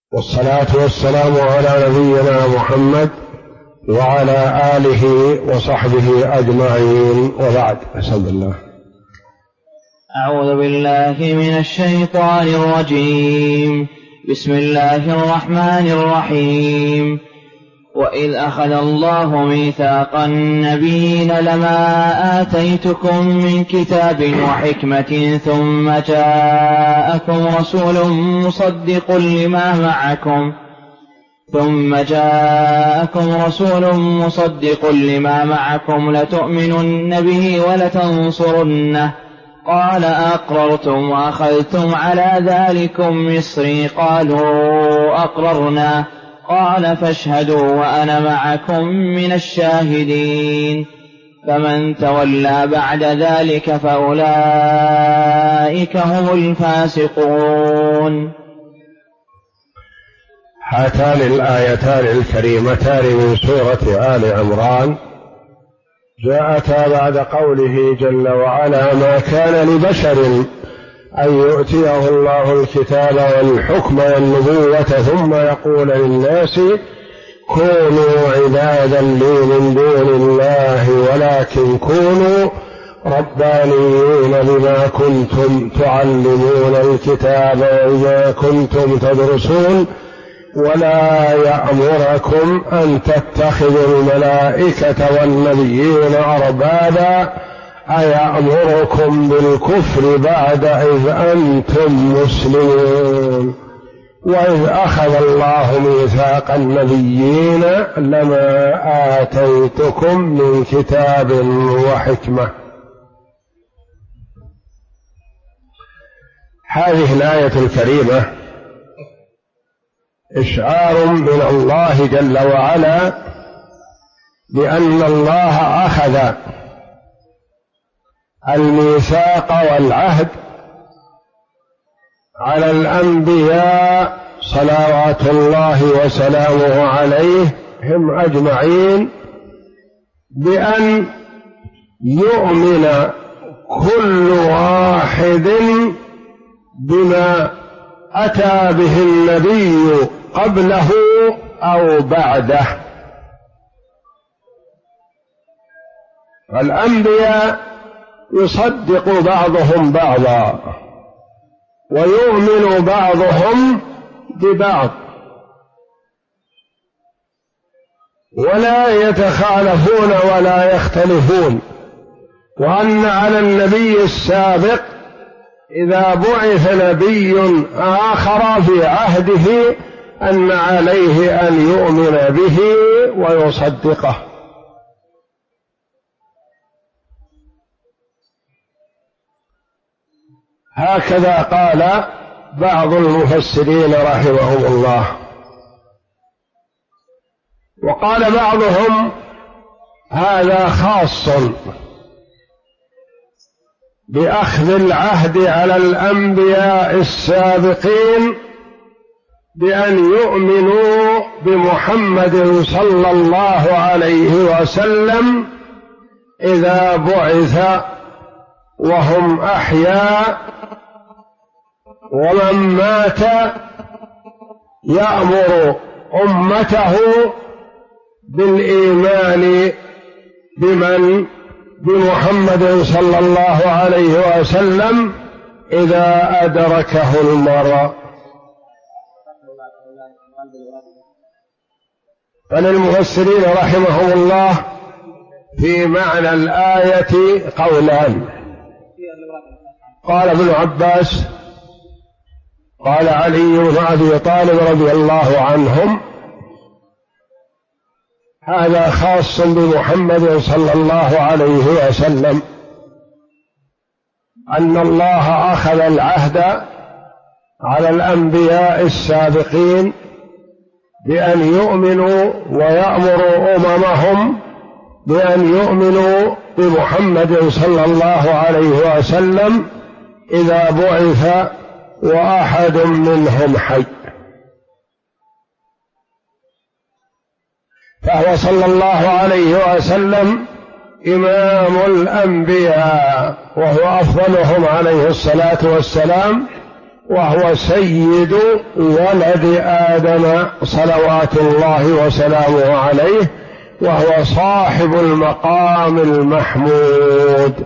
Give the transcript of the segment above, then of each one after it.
والصلاة والسلام على نبينا محمد وعلى آله وصحبه أجمعين، وبعد. أسأل الله. أعوذ بالله من الشيطان الرجيم. بسم الله الرحمن الرحيم. وإذ أخذ الله ميثاق النبيين لما آتيتكم من كتاب وحكمة ثم جاءكم رسول مصدق لما معكم لتؤمنن به ولتنصرنه قال أقررتم وأخذتم على ذلكم إصري قالوا أقررنا قال فاشهدوا وأنا معكم من الشاهدين. فمن تولى بعد ذلك فأولئك هم الفاسقون. هاتان الآيتان الكريمتان من سورة آل عمران جاءتا بعد قوله جل وعلا: ما كان لبشر أن يؤتيه الله الكتاب والحكم والنبوة ثم يقول للناس كونوا عبادا لي من دون الله ولكن كونوا ربانيين بما كنتم تعلمون الكتاب وبما كنتم تدرسون ولا يأمركم أن تتخذوا الملائكة والنبيين أربابا أيأمركم بالكفر بعد إذ أنتم مسلمون. وإذ أخذ الله ميثاق النبيين لما آتيتكم من كتاب وحكمة. هذه الآية الكريمة إشعار من الله جل وعلا بأن الله أخذ الميثاق والعهد على الأنبياء صلوات الله وسلامه عليهم أجمعين بأن يؤمن كل واحد بما أتى به النبي قبله أو بعده. فالأنبياء يصدق بعضهم بعضا ويؤمن بعضهم ببعض ولا يتخالفون ولا يختلفون، وأن على النبي السابق إذا بعث نبي آخر في عهده أن عليه أن يؤمن به ويصدقه. هكذا قال بعض المفسرين رحمهم الله. وقال بعضهم هذا خاص بأخذ العهد على الأنبياء السابقين بأن يؤمنوا بمحمد صلى الله عليه وسلم إذا بعث وهم أحياء، ومن مات يأمر أمته بالإيمان بمحمد صلى الله عليه وسلم إذا أدركه المرء. فللمفسرين رحمهم الله في معنى الآية قولان. قال ابن عباس قال علي بن أبي طالب رضي الله عنهم هذا خاص بمحمد صلى الله عليه وسلم، أن الله أخذ العهد على الأنبياء السابقين بأن يؤمنوا ويأمروا أممهم بأن يؤمنوا بمحمد صلى الله عليه وسلم إذا بعث وأحد منهم حي. فهو صلى الله عليه وسلم إمام الأنبياء وهو أفضلهم عليه الصلاة والسلام، وهو سيد ولد آدم صلوات الله وسلامه عليه، وهو صاحب المقام المحمود.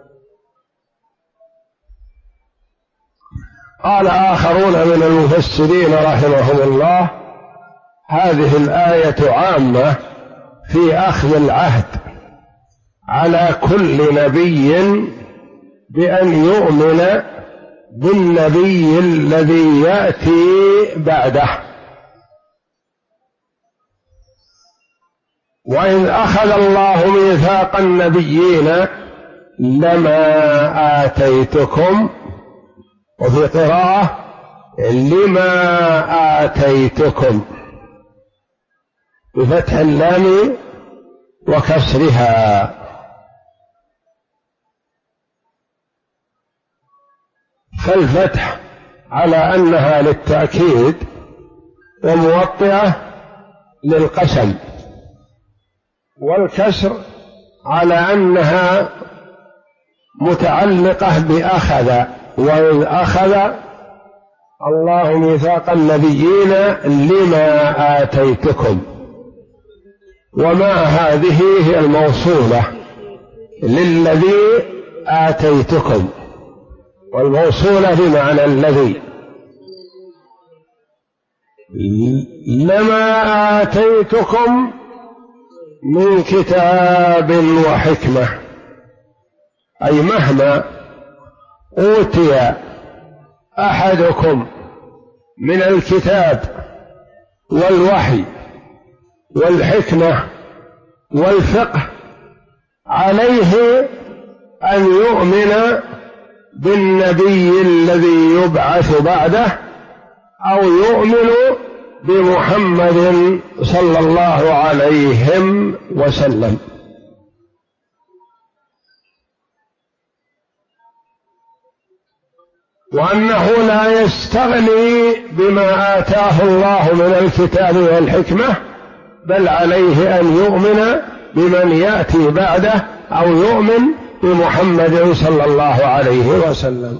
قال آخرون من المفسرين رحمهم الله: هذه الآية عامة في أخذ العهد على كل نبي بأن يؤمن بالنبي الذي يأتي بعده. وإذ أخذ الله ميثاق النبيين لما آتيتكم، وفي قراءة لما آتيتكم بفتح اللام وكسرها. فالفتح على أنها للتأكيد، وموطئة للقسم، والكسر على أنها متعلقة بأخذ. وإذ أخذ الله ميثاق النبيين لما آتيتكم، وما هذه هي الموصولة للذي آتيتكم، والموصولة بمعنى الذي. لما آتيتكم من كتاب وحكمة، أي مهما أوتي أحدكم من الكتاب والوحي والحكمة والفقه، عليه أن يؤمن بالنبي الذي يبعث بعده، أو يؤمن بمحمد صلى الله عليه وسلم. وأنه لا يستغني بما آتاه الله من الكتاب والحكمة، بل عليه أن يؤمن بمن يأتي بعده، أو يؤمن بمحمد صلى الله عليه وسلم.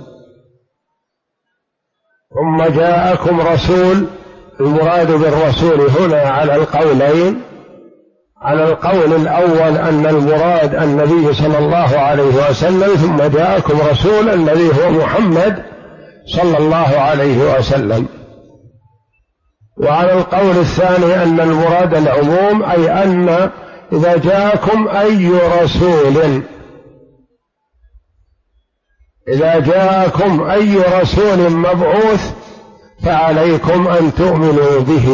ثم جاءكم رسول، المراد بالرسول هنا على القولين. على القول الأول أن المراد النبي صلى الله عليه وسلم، ثم جاءكم رسول الذي هو محمد صلى الله عليه وسلم. وعلى القول الثاني أن المراد العموم، أي أن إذا جاءكم أي رسول، إذا جاءكم أي رسول مبعوث فعليكم أن تؤمنوا به.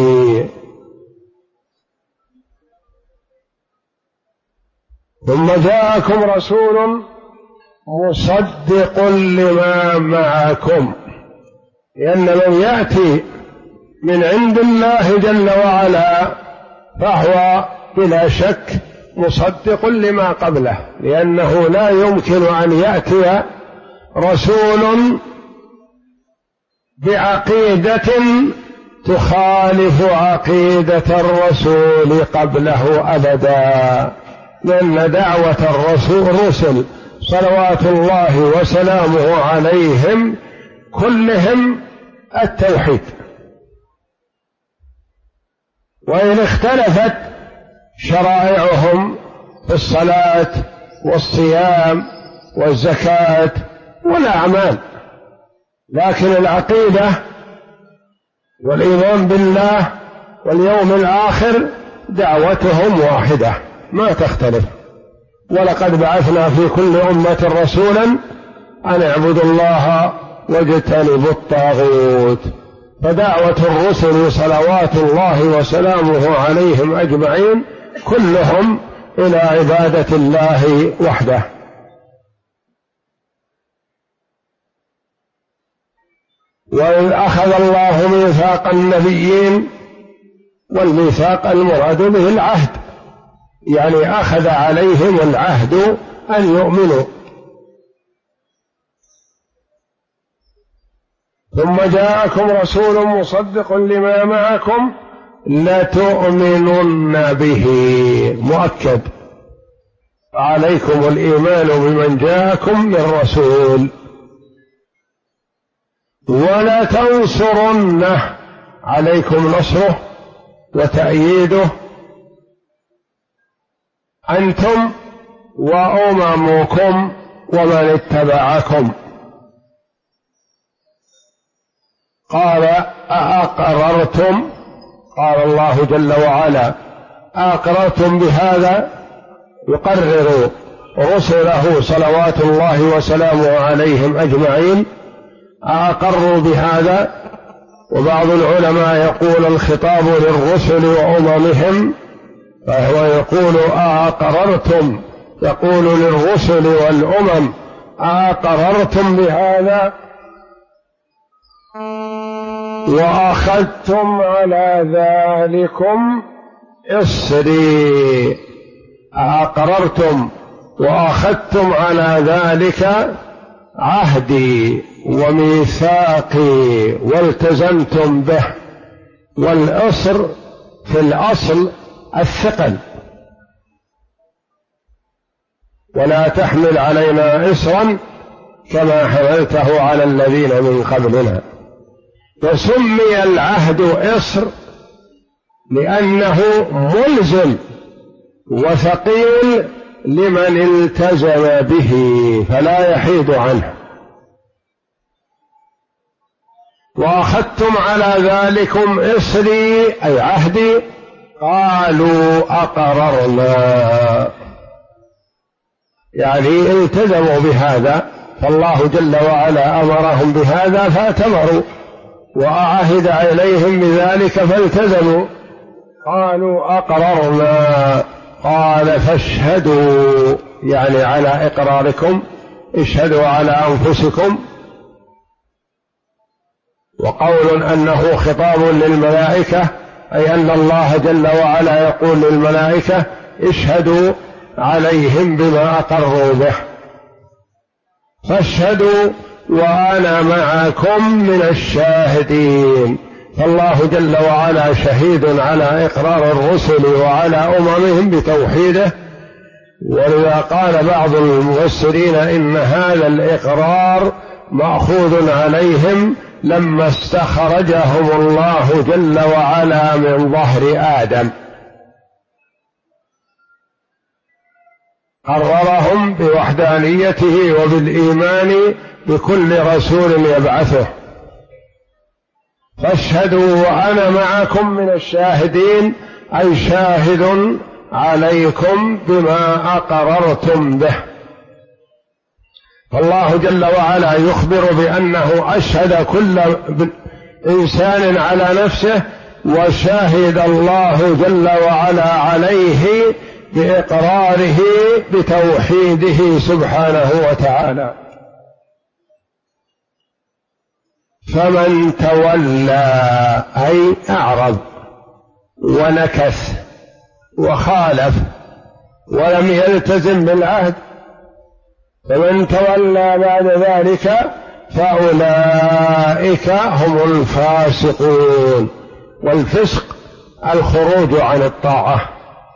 ثم جاءكم رسول مصدق لما معكم، لأن من يأتي من عند الله جل وعلا فهو بلا شك مصدق لما قبله، لأنه لا يمكن أن يأتي رسول بعقيدة تخالف عقيدة الرسول قبله أبدا، لأن دعوة الرسل صلوات الله وسلامه عليهم كلهم التوحيد. وإن اختلفت شرائعهم في الصلاة والصيام والزكاة والأعمال، لكن العقيدة والإيمان بالله واليوم الآخر دعوتهم واحدة ما تختلف. ولقد بعثنا في كل أمة رسولا أن اعبدوا الله واجتنبوا الطاغوت. فدعوة الرسل صلوات الله وسلامه عليهم أجمعين كلهم إلى عبادة الله وحده. وإذ أخذ الله ميثاق النبيين، والميثاق المراد به العهد، يعني أخذ عليهم العهد أن يؤمنوا. ثم جاءكم رسول مصدق لما معكم لتؤمنن به، مؤكد، عليكم الإيمان بمن جاءكم من رسول. ولتنصرنه، عليكم نصره وتأييده أنتم وأممكم ومن اتبعكم. قال أأقررتم، قال الله جل وعلا أأقررتم بهذا، يقرر رسله صلوات الله وسلامه عليهم أجمعين، أأقروا بهذا. وبعض العلماء يقول الخطاب للرسل وأممهم، فهو يقول أأقررتم، يقول للرسل والأمم أأقررتم بهذا وأخذتم على ذلكم إصري، أأقررتم وأخذتم على ذلك عهدي وميثاقي والتزمتم به. والإصر في الأصل الثقل، ولا تحمل علينا إصرا كما حملته على الذين من قبلنا. وسمي العهد إصر لأنه ملزم وثقيل لمن التزم به فلا يحيد عنه. وأخذتم على ذلكم إصري أي عهدي، قالوا أقررنا، يعني التزموا بهذا، فالله جل وعلا أمرهم بهذا فأتمروا، وأعهد إليهم بذلك فالتزموا. قالوا أقررنا، قال فاشهدوا، يعني على إقراركم اشهدوا على أنفسكم. وقول أنه خطاب للملائكة، أي أن الله جل وعلا يقول للملائكة اشهدوا عليهم بما أقروا به، فاشهدوا وأنا معكم من الشاهدين. فالله جل وعلا شهيد على إقرار الرسل وعلى أممهم بتوحيده. ولذا قال بعض المفسرين إن هذا الإقرار مأخوذ عليهم لما استخرجهم الله جل وعلا من ظهر آدم، قررهم بوحدانيته وبالإيمان بكل رسول يبعثه. فاشهدوا وأنا معكم من الشاهدين، أي شاهد عليكم بما أقررتم به. فالله جل وعلا يخبر بأنه أشهد كل إنسان على نفسه، وشهد الله جل وعلا عليه بإقراره بتوحيده سبحانه وتعالى. فمن تولى أي أعرض ونكث وخالف ولم يلتزم بالعهد، فمن تولى بعد ذلك فأولئك هم الفاسقون. والفسق الخروج عن الطاعة.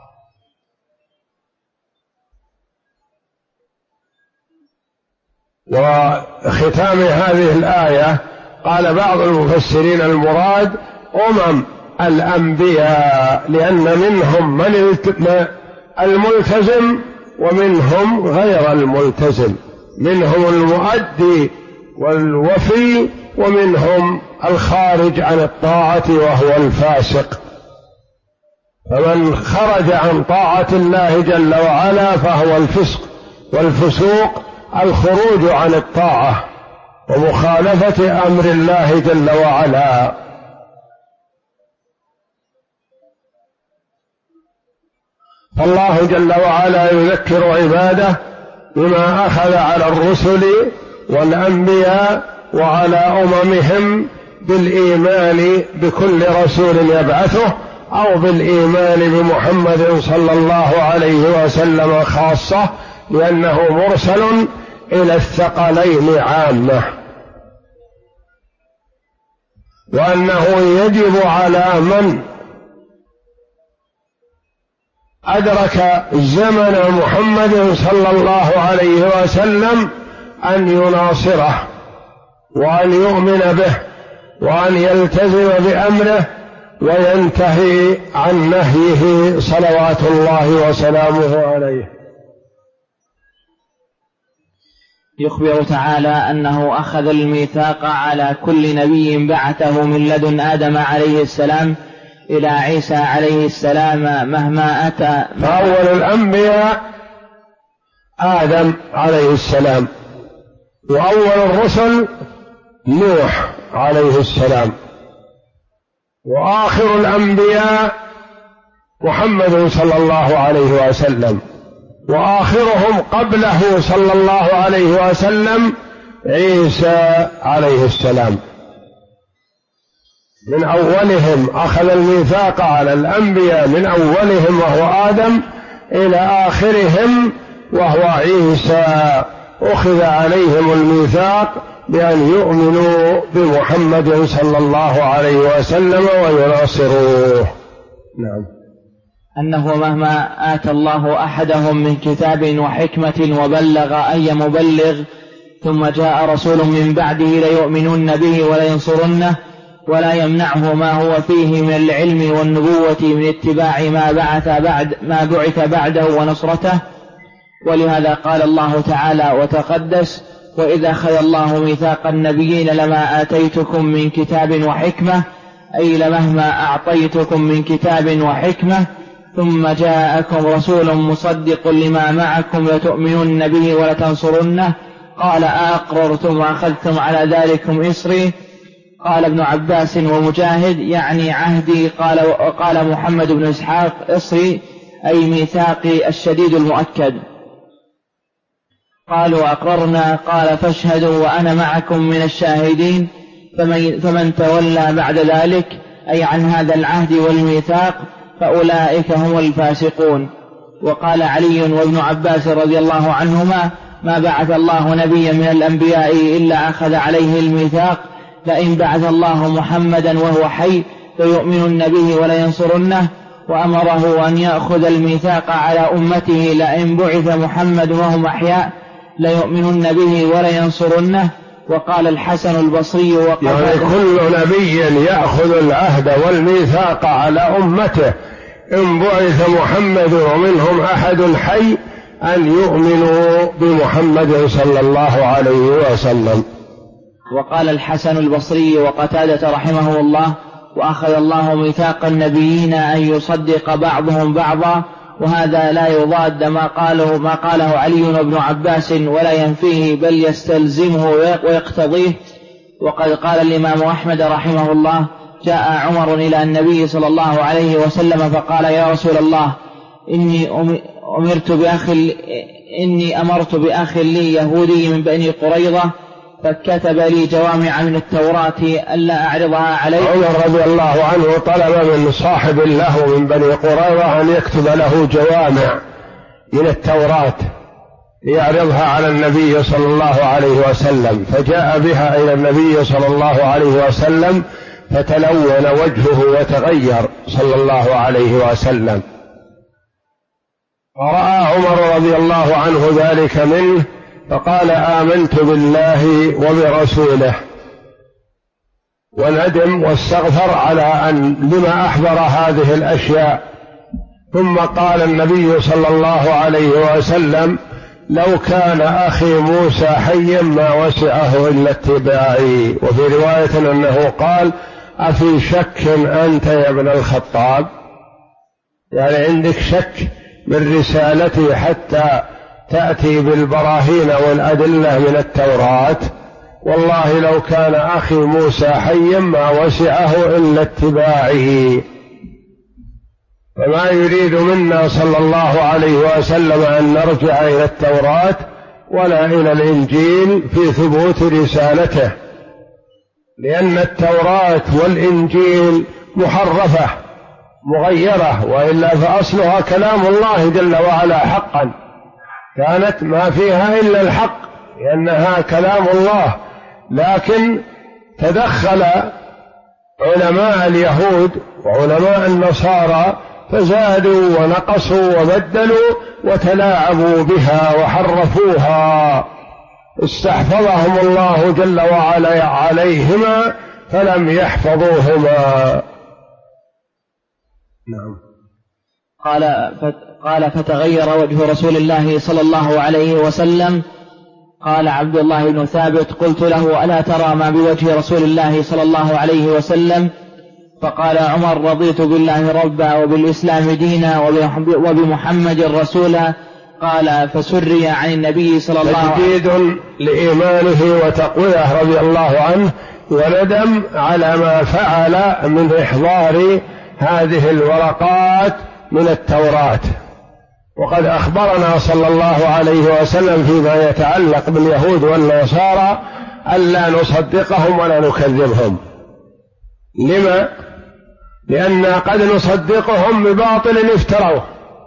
وختام هذه الآية قال بعض المفسرين المراد الأنبياء، لأن منهم من الملتزم ومنهم غير الملتزم، منهم المؤدي والوفي ومنهم الخارج عن الطاعة وهو الفاسق. فمن خرج عن طاعة الله جل وعلا فهو الفسق، والفسوق الخروج عن الطاعة ومخالفة أمر الله جل وعلا. فالله جل وعلا يذكر عباده بما أخذ على الرسل والأنبياء وعلى أممهم بالإيمان بكل رسول يبعثه، أو بالإيمان بمحمد صلى الله عليه وسلم خاصة، لأنه مرسل إلى الثقلين عامة. وأنه يجب على من أدرك زمن محمد صلى الله عليه وسلم أن يناصره وأن يؤمن به وأن يلتزم بأمره وينتهي عن نهيه صلوات الله وسلامه عليه. يخبر تعالى أنه أخذ الميثاق على كل نبي بعثه من لدن آدم عليه السلام إلى عيسى عليه السلام مهما أتى. فأول الأنبياء آدم عليه السلام، وأول الرسل نوح عليه السلام، وآخر الأنبياء محمد صلى الله عليه وسلم، وآخرهم قبله صلى الله عليه وسلم عيسى عليه السلام. من أولهم أخذ الميثاق على الأنبياء، من أولهم وهو آدم إلى آخرهم وهو عيسى، أخذ عليهم الميثاق بأن يؤمنوا بمحمد صلى الله عليه وسلم ويناصروه. نعم. أنه مهما آتى الله أحدهم من كتاب وحكمة وبلغ أي مبلغ ثم جاء رسول من بعده ليؤمنن به ولينصرنه ولا يمنعه ما هو فيه من العلم والنبوة من اتباع ما بعث بعده ونصرته. ولهذا قال الله تعالى وتقدس: وإذا أخذ الله ميثاق النبيين لما آتيتكم من كتاب وحكمة، أي لمهما أعطيتكم من كتاب وحكمة ثم جاءكم رسول مصدق لما معكم لتؤمنن به ولتنصرنه، قال أأقررتم وأخذتم على ذلكم إصري. قال ابن عباس ومجاهد يعني عهدي. قال محمد بن إسحاق إصري أي ميثاقي الشديد المؤكد. قالوا أقررنا. قال فاشهدوا وأنا معكم من الشاهدين. فمن تولى بعد ذلك أي عن هذا العهد والميثاق فأولئك هم الفاسقون. وقال علي وابن عباس رضي الله عنهما: ما بعث الله نبيا من الأنبياء إلا أخذ عليه الميثاق، لئن بعث الله محمدا وهو حي فيؤمنن به ولينصرنه. وأمره أن يأخذ الميثاق على أمته لئن بعث محمد وهم أحياء ليؤمنن به ولينصرنه. وقال الحسن البصري يعني كل نبي يأخذ العهد والميثاق على أمته إن بعث محمد ومنهم أحد حي أن يؤمنوا بمحمد صلى الله عليه وسلم. وقال الحسن البصري وقتادة رحمه الله: وأخذ الله ميثاق النبيين أن يصدق بعضهم بعضا، وهذا لا يضاد ما قاله علي وابن عباس ولا ينفيه بل يستلزمه ويقتضيه. وقد قال الإمام أحمد رحمه الله: جاء عمر إلى النبي صلى الله عليه وسلم فقال: يا رسول الله، إني أمرت بأخ لي يهودي من بني قريظة فكتب لي جوامع من التوراة ألا أعرضها عليه. عمر رضي الله عنه طلب من صاحب له من بني قريظة أن يكتب له جوامع من التوراة ليعرضها على النبي صلى الله عليه وسلم، فجاء بها إلى النبي صلى الله عليه وسلم فتلون وجهه وتغير صلى الله عليه وسلم، ورأى عمر رضي الله عنه ذلك منه فقال: آمنت بالله وبرسوله، وندم واستغفر على أن لما أحضر هذه الأشياء. ثم قال النبي صلى الله عليه وسلم: لو كان أخي موسى حيا ما وسعه إلا اتباعي. وفي رواية أنه قال: أفي شك أنت يا ابن الخطاب؟ يعني عندك شك من رسالتي حتى تأتي بالبراهين والأدلة من التوراة؟ والله لو كان أخي موسى حيا ما وسعه إلا اتباعه. فما يريد منا صلى الله عليه وسلم أن نرجع إلى التوراة ولا إلى الإنجيل في ثبوت رسالته، لأن التوراة والإنجيل محرفة مغيرة، وإلا فأصلها كلام الله جل وعلا حقا، كانت ما فيها إلا الحق لأنها كلام الله، لكن تدخل علماء اليهود وعلماء النصارى فزادوا ونقصوا وبدلوا وتلاعبوا بها وحرفوها استحفظهم الله جل وعلا عليهما فلم يحفظوهما. نعم. قال فتغير وجه رسول الله صلى الله عليه وسلم. قال عبد الله بن ثابت: قلت له: ألا ترى ما بوجه رسول الله صلى الله عليه وسلم؟ فقال عمر: رضيت بالله ربا وبالإسلام دينا وبمحمد رسولا. قال: فسري عن النبي صلى الله عليه وسلم. تجديد لإيمانه وتقويه رضي الله عنه، وندم على ما فعل من إحضار هذه الورقات من التوراة. وقد أخبرنا صلى الله عليه وسلم فيما يتعلق باليهود والنصارى ألا نصدقهم ولا نكذبهم. لما؟ لأن قد نصدقهم بباطل افتروه،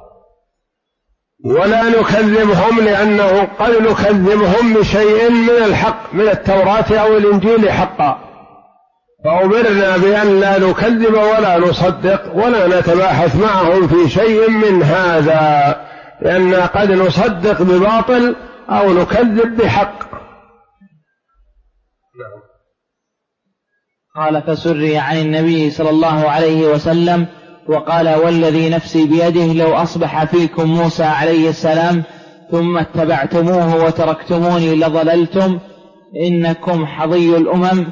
ولا نكذبهم لأنه قد نكذبهم بشيء من الحق من التوراة أو الإنجيل حقا. فأمرنا بأن لا نكذب ولا نصدق ولا نتباحث معهم في شيء من هذا، لأن قد نصدق بباطل أو نكذب بحق. قال: فسري عن النبي صلى الله عليه وسلم وقال: والذي نفسي بيده لو أصبح فيكم موسى عليه السلام ثم اتبعتموه وتركتموني لضللتم. إنكم حظي الأمم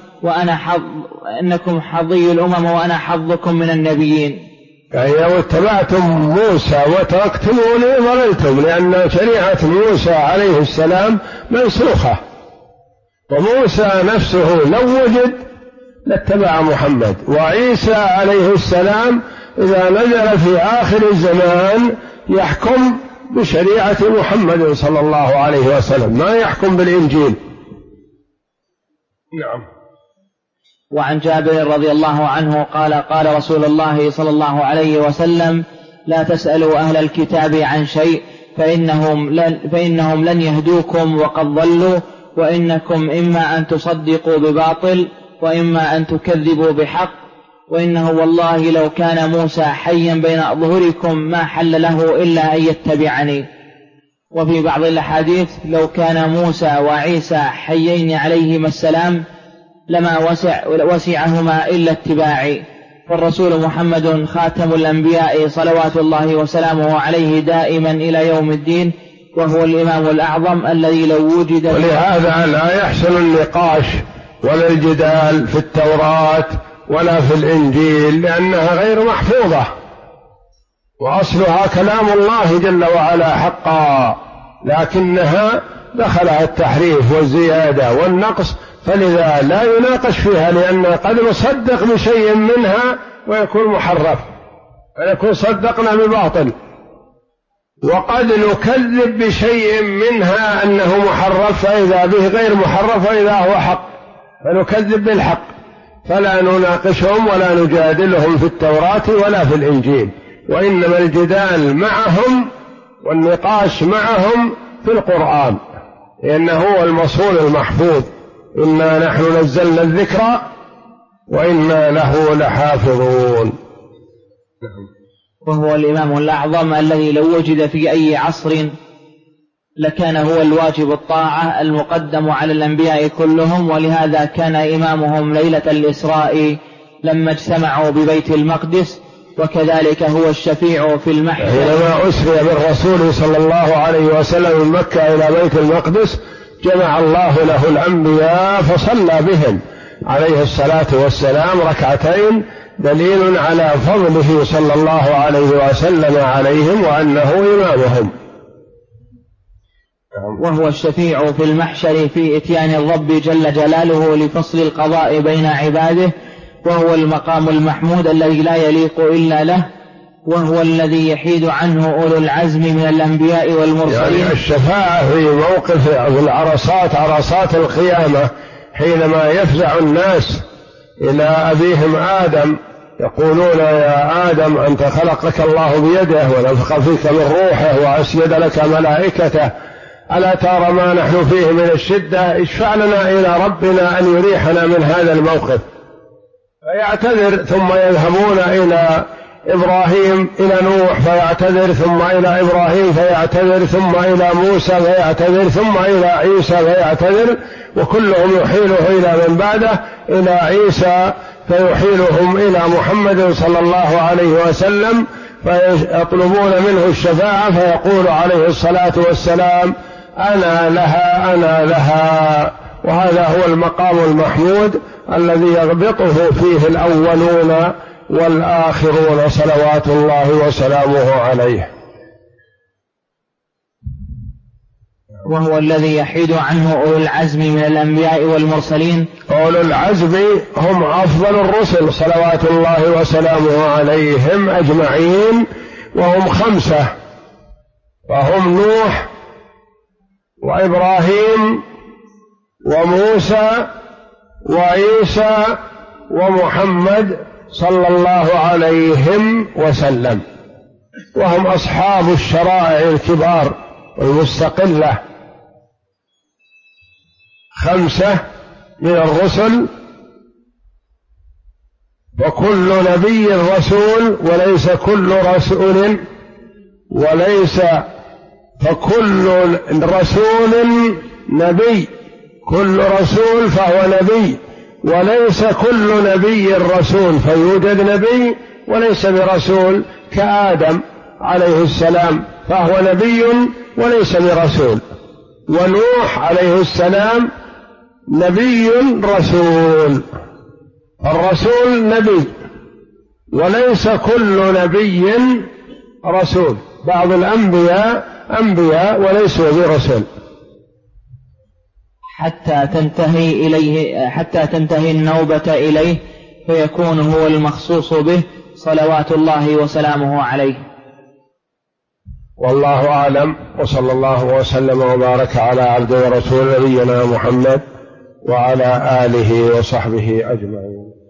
وأنا حظكم من النبيين. يعني لو اتبعتم موسى وتركتموني ضللتم، لأن شريعة موسى عليه السلام منسوخة، وموسى نفسه لو وجد لاتبع محمد، وعيسى عليه السلام إذا نزل في آخر الزمان يحكم بشريعة محمد صلى الله عليه وسلم، ما يحكم بالإنجيل. نعم. وعن جابر رضي الله عنه قال: قال رسول الله صلى الله عليه وسلم: لا تسألوا أهل الكتاب عن شيء فإنهم لن يهدوكم وقد ضلوا، وإنكم إما أن تصدقوا بباطل وإما أن تكذبوا بحق، وإنه والله لو كان موسى حيا بين أظهركم ما حل له إلا أن يتبعني. وفي بعض الأحاديث: لو كان موسى وعيسى حيين عليهما السلام لما وسعهما إلا اتباعي. فالرسول محمد خاتم الأنبياء صلوات الله وسلامه عليه دائما إلى يوم الدين، وهو الإمام الأعظم الذي لو وجد. ولهذا لا يحسن النقاش ولا الجدال في التوراة ولا في الإنجيل، لأنها غير محفوظة، وأصلها كلام الله جل وعلا حقا، لكنها دخلها التحريف والزيادة والنقص، فلذا لا يناقش فيها، لأن قد نصدق بشيء منها ويكون محرف، فيكون صدقنا بباطل، وقد نكذب بشيء منها أنه محرف فإذا به غير محرف وإذا هو حق، فنكذب بالحق، فلا نناقشهم ولا نجادلهم في التوراة ولا في الإنجيل، وإنما الجدال معهم والنقاش معهم في القرآن، لأنه هو المصون المحفوظ: إنا نحن نزلنا الذكر وإنا له لحافظون. وهو الإمام الأعظم الذي لو وجد في أي عصر لكان هو الواجب الطاعة المقدم على الأنبياء كلهم، ولهذا كان إمامهم ليلة الإسراء لما اجتمعوا ببيت المقدس، وكذلك هو الشفيع في المحشر. حينما أسري بالرسول صلى الله عليه وسلم من مكة إلى بيت المقدس جمع الله له الأنبياء فصلى بهم عليه الصلاة والسلام ركعتين، دليل على فضله صلى الله عليه وسلم عليهم وأنه إمامهم. وهو الشفيع في المحشر في إتيان الرب جل جلاله لفصل القضاء بين عباده، وهو المقام المحمود الذي لا يليق إلا له، وهو الذي يحيد عنه أولو العزم من الأنبياء والمرسلين. يعني الشفاعة في موقف العرصات، عرصات القيامة، حينما يفزع الناس إلى أبيهم آدم يقولون: يا آدم أنت خلقك الله بيده ونفخ فيك من روحه وأسجد لك ملائكته، ألا ترى ما نحن فيه من الشدة؟ اشفع لنا إلى ربنا أن يريحنا من هذا الموقف. فيعتذر ثم يذهبون إلى إبراهيم إلى نوح فيعتذر، ثم إلى إبراهيم فيعتذر، ثم إلى موسى فيعتذر، ثم إلى عيسى فيعتذر، وكلهم يحيله إلى من بعده إلى عيسى فيحيلهم إلى محمد صلى الله عليه وسلم فيطلبون منه الشفاعة، فيقول عليه الصلاة والسلام: أنا لها أنا لها. وهذا هو المقام المحمود الذي يغبطه فيه الأولون والآخرون صلوات الله وسلامه عليه. وهو الذي يحيد عنه أولو العزم من الأنبياء والمرسلين. أولو العزم هم أفضل الرسل صلوات الله وسلامه عليهم أجمعين، وهم 5، فهم نوح وإبراهيم وموسى وعيسى ومحمد صلى الله عليهم وسلم، وهم أصحاب الشرائع الكبار والمستقلة، 5 من الرسل، وكل نبي رسول وليس كل رسول فكل رسول نبي، كل رسول فهو نبي، وليس كل نبي رسول، فيوجد نبي وليس برسول، كآدم عليه السلام فهو نبي وليس برسول، ونوح عليه السلام نبي رسول. الرسول نبي وليس كل نبي رسول، بعض الأنبياء أنبياء وليسوا برسول، حتى تنتهي النوبة إليه فيكون هو المخصوص به صلوات الله وسلامه عليه. والله أعلم، وصلى الله وسلم وبارك على عبده ورسول نبينا محمد وعلى آله وصحبه أجمعين.